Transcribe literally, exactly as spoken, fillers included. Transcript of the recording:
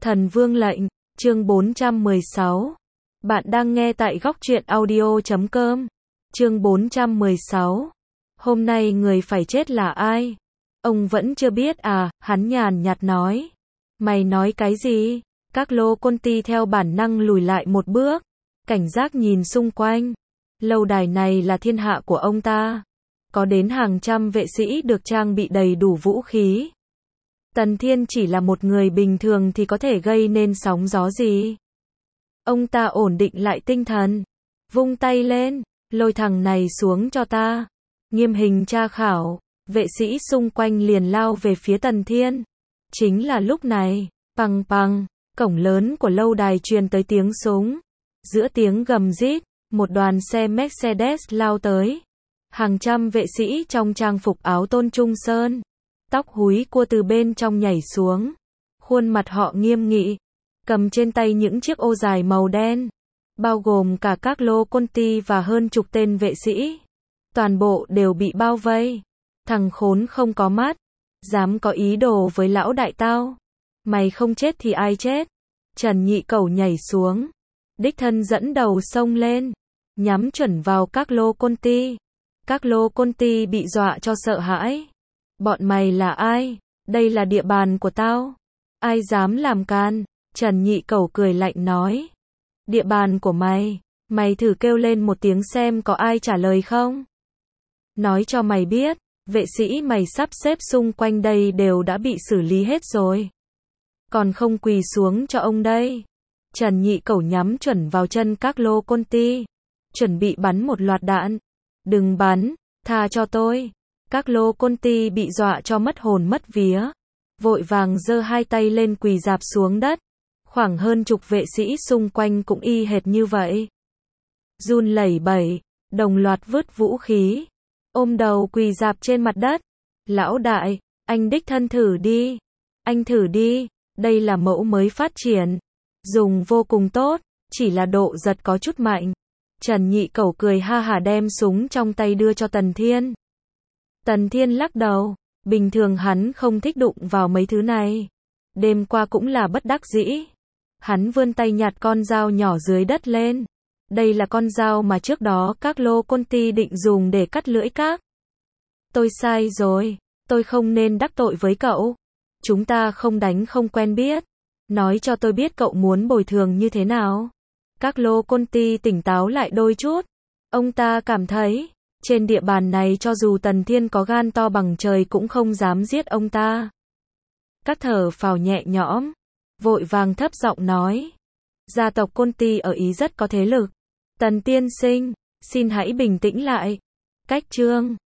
Thần Vương lệnh, chương bốn trăm mười sáu. Bạn đang nghe tại góc truyện audio chấm com. Chương bốn trăm mười sáu. Hôm nay người phải chết là ai? Ông vẫn chưa biết à? Hắn nhàn nhạt nói. Mày nói cái gì? Các lô côn ti theo bản năng lùi lại một bước, cảnh giác nhìn xung quanh. Lâu đài này là thiên hạ của ông ta. Có đến hàng trăm vệ sĩ được trang bị đầy đủ vũ khí. Tần Thiên chỉ là một người bình thường thì có thể gây nên sóng gió gì? Ông ta ổn định lại tinh thần, vung tay lên, lôi thằng này xuống cho ta. Nghiêm hình tra khảo, vệ sĩ xung quanh liền lao về phía Tần Thiên. Chính là lúc này, pằng pằng, cổng lớn của lâu đài truyền tới tiếng súng. Giữa tiếng gầm rít, một đoàn xe Mercedes lao tới. Hàng trăm vệ sĩ trong trang phục áo tôn trung sơn, tóc húi cua từ bên trong nhảy xuống. Khuôn mặt họ nghiêm nghị, cầm trên tay những chiếc ô dài màu đen, bao gồm cả các lô côn ti và hơn chục tên vệ sĩ. Toàn bộ đều bị bao vây. Thằng khốn không có mắt, dám có ý đồ với lão đại tao. Mày không chết thì ai chết? Trần Nhị Cẩu nhảy xuống, đích thân dẫn đầu xông lên, nhắm chuẩn vào các lô côn ti. Các lô côn ti bị dọa cho sợ hãi. Bọn mày là ai? Đây là địa bàn của tao. Ai dám làm can? Trần Nhị Cẩu cười lạnh nói. Địa bàn của mày, mày thử kêu lên một tiếng xem có ai trả lời không? Nói cho mày biết, vệ sĩ mày sắp xếp xung quanh đây đều đã bị xử lý hết rồi. Còn không quỳ xuống cho ông đây. Trần Nhị Cẩu nhắm chuẩn vào chân các lô côn ti, chuẩn bị bắn một loạt đạn. Đừng bắn, tha cho tôi. Các lô côn ti bị dọa cho mất hồn mất vía, vội vàng giơ hai tay lên quỳ rạp xuống đất. Khoảng hơn chục vệ sĩ xung quanh cũng y hệt như vậy. Run lẩy bẩy, đồng loạt vứt vũ khí, ôm đầu quỳ rạp trên mặt đất. Lão đại, anh đích thân thử đi. Anh thử đi, đây là mẫu mới phát triển, dùng vô cùng tốt, chỉ là độ giật có chút mạnh. Trần Nhị Cẩu cười ha hả đem súng trong tay đưa cho Tần Thiên. Tần Thiên lắc đầu, bình thường hắn không thích đụng vào mấy thứ này. Đêm qua cũng là bất đắc dĩ. Hắn vươn tay nhặt con dao nhỏ dưới đất lên. Đây là con dao mà trước đó các lô côn ti định dùng để cắt lưỡi các. Tôi sai rồi, tôi không nên đắc tội với cậu. Chúng ta không đánh không quen biết. Nói cho tôi biết cậu muốn bồi thường như thế nào. Các lô côn ti tỉnh táo lại đôi chút. Ông ta cảm thấy, trên địa bàn này cho dù Tần Thiên có gan to bằng trời cũng không dám giết ông ta. Các thở phào nhẹ nhõm, vội vàng thấp giọng nói. Gia tộc côn ti ở Ý rất có thế lực. Tần tiên sinh, xin hãy bình tĩnh lại. Cách chương